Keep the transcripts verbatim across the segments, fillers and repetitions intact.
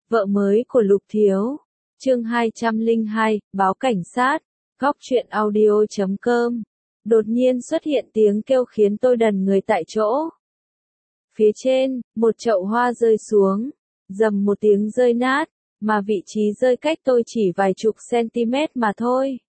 Vợ mới của Lục Thiếu. Chương hai trăm lẻ hai, báo cảnh sát. Góc truyện audio chấm com. Đột nhiên xuất hiện tiếng kêu khiến tôi đần người tại chỗ. Phía trên, một chậu hoa rơi xuống, rầm một tiếng rơi nát, mà vị trí rơi cách tôi chỉ vài chục cm mà thôi.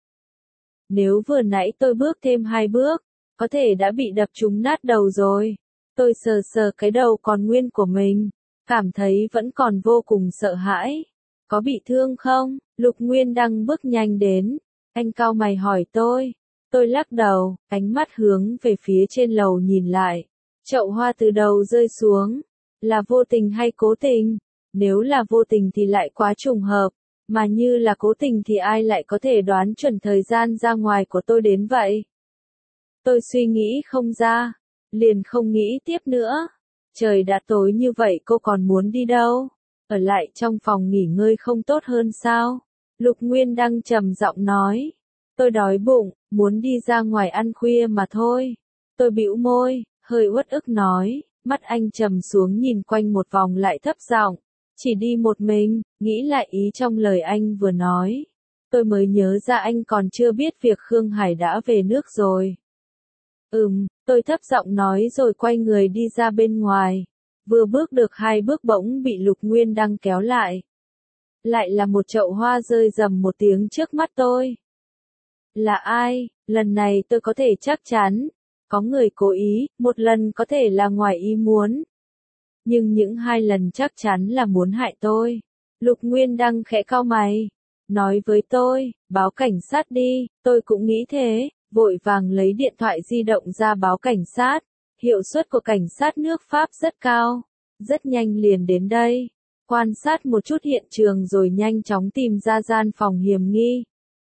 Nếu vừa nãy tôi bước thêm hai bước, có thể đã bị đập trúng nát đầu rồi. Tôi sờ sờ cái đầu còn nguyên của mình, cảm thấy vẫn còn vô cùng sợ hãi. Có bị thương không? Lục Nguyên Đăng bước nhanh đến. Anh cau mày hỏi tôi. Tôi lắc đầu, ánh mắt hướng về phía trên lầu nhìn lại. Chậu hoa từ đầu rơi xuống. Là vô tình hay cố tình? Nếu là vô tình thì lại quá trùng hợp. Mà như là cố tình thì ai lại có thể đoán chuẩn thời gian ra ngoài của tôi đến vậy? Tôi suy nghĩ không ra. Liền không nghĩ tiếp nữa. Trời đã tối như vậy cô còn muốn đi đâu? Ở lại trong phòng nghỉ ngơi không tốt hơn sao? Lục Nguyên Đăng trầm giọng nói. Tôi đói bụng, muốn đi ra ngoài ăn khuya mà thôi. Tôi bĩu môi, hơi uất ức nói, mắt anh trầm xuống nhìn quanh một vòng lại thấp giọng. Chỉ đi một mình, nghĩ lại ý trong lời anh vừa nói. Tôi mới nhớ ra anh còn chưa biết việc Khương Hải đã về nước rồi. Ừm, tôi thấp giọng nói rồi quay người đi ra bên ngoài. Vừa bước được hai bước bỗng bị Lục Nguyên Đăng kéo lại. Lại là một chậu hoa rơi rầm một tiếng trước mắt tôi. Là ai? Lần này tôi có thể chắc chắn. Có người cố ý, một lần có thể là ngoài ý muốn. Nhưng những hai lần chắc chắn là muốn hại tôi. Lục Nguyên Đăng khẽ cau mày. Nói với tôi, báo cảnh sát đi, tôi cũng nghĩ thế. Vội vàng lấy điện thoại di động ra báo cảnh sát. Hiệu suất của cảnh sát nước Pháp rất cao. Rất nhanh liền đến đây. Quan sát một chút hiện trường rồi nhanh chóng tìm ra gian phòng hiểm nghi.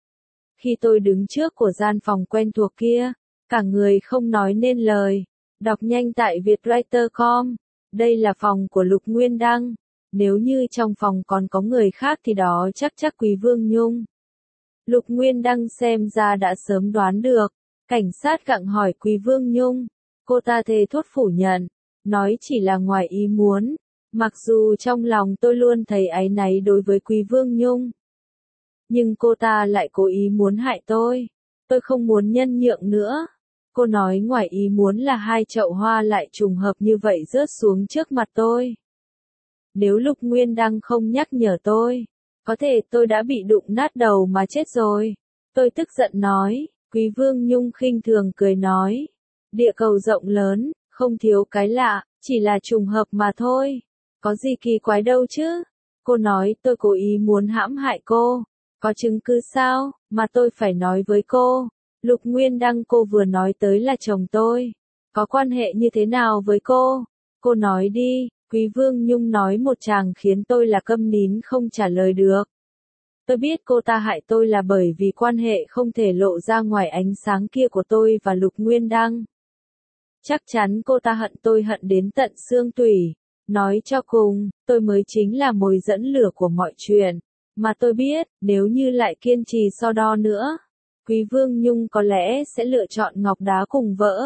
Khi tôi đứng trước của gian phòng quen thuộc kia, cả người không nói nên lời. Đọc nhanh tại vietwriter chấm com. Đây là phòng của Lục Nguyên Đăng. Nếu như trong phòng còn có người khác thì đó chắc chắc Quý Vương Nhung. Lục Nguyên Đăng xem ra đã sớm đoán được. Cảnh sát gặng hỏi Quý Vương Nhung. Cô ta thề thốt phủ nhận. Nói chỉ là ngoài ý muốn. Mặc dù trong lòng tôi luôn thấy áy náy đối với Quý Vương Nhung. Nhưng cô ta lại cố ý muốn hại tôi. Tôi không muốn nhân nhượng nữa. Cô nói ngoài ý muốn là hai chậu hoa lại trùng hợp như vậy rớt xuống trước mặt tôi. Nếu Lục Nguyên Đăng không nhắc nhở tôi, có thể tôi đã bị đụng nát đầu mà chết rồi. Tôi tức giận nói. Quý Vương Nhung khinh thường cười nói. Địa cầu rộng lớn, không thiếu cái lạ, chỉ là trùng hợp mà thôi. Có gì kỳ quái đâu chứ? Cô nói tôi cố ý muốn hãm hại cô. Có chứng cứ sao, mà tôi phải nói với cô? Lục Nguyên Đăng cô vừa nói tới là chồng tôi. Có quan hệ như thế nào với cô? Cô nói đi. Quý Vương Nhung nói một tràng khiến tôi là câm nín không trả lời được. Tôi biết cô ta hại tôi là bởi vì quan hệ không thể lộ ra ngoài ánh sáng kia của tôi và Lục Nguyên Đăng. Chắc chắn cô ta hận tôi hận đến tận xương tủy. Nói cho cùng, tôi mới chính là mồi dẫn lửa của mọi chuyện. Mà tôi biết, nếu như lại kiên trì so đo nữa, Quý Vương Nhung có lẽ sẽ lựa chọn ngọc đá cùng vỡ.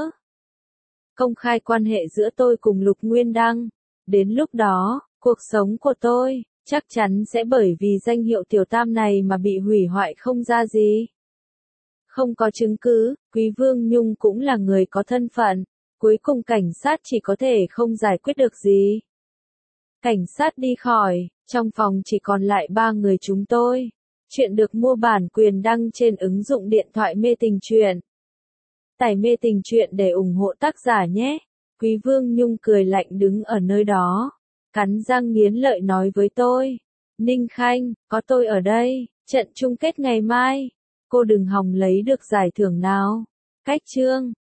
Công khai quan hệ giữa tôi cùng Lục Nguyên Đăng. Đến lúc đó, cuộc sống của tôi, chắc chắn sẽ bởi vì danh hiệu tiểu tam này mà bị hủy hoại không ra gì. Không có chứng cứ, Quý Vương Nhung cũng là người có thân phận. Cuối cùng cảnh sát chỉ có thể không giải quyết được gì. Cảnh sát đi khỏi, trong phòng chỉ còn lại ba người chúng tôi. Chuyện được mua bản quyền đăng trên ứng dụng điện thoại Mê Tình Truyện. Tải Mê Tình Truyện để ủng hộ tác giả nhé. Quý Vương Nhung cười lạnh đứng ở nơi đó. Cắn răng nghiến lợi nói với tôi. Ninh Khanh, có tôi ở đây, trận chung kết ngày mai. Cô đừng hòng lấy được giải thưởng nào. Cách chương.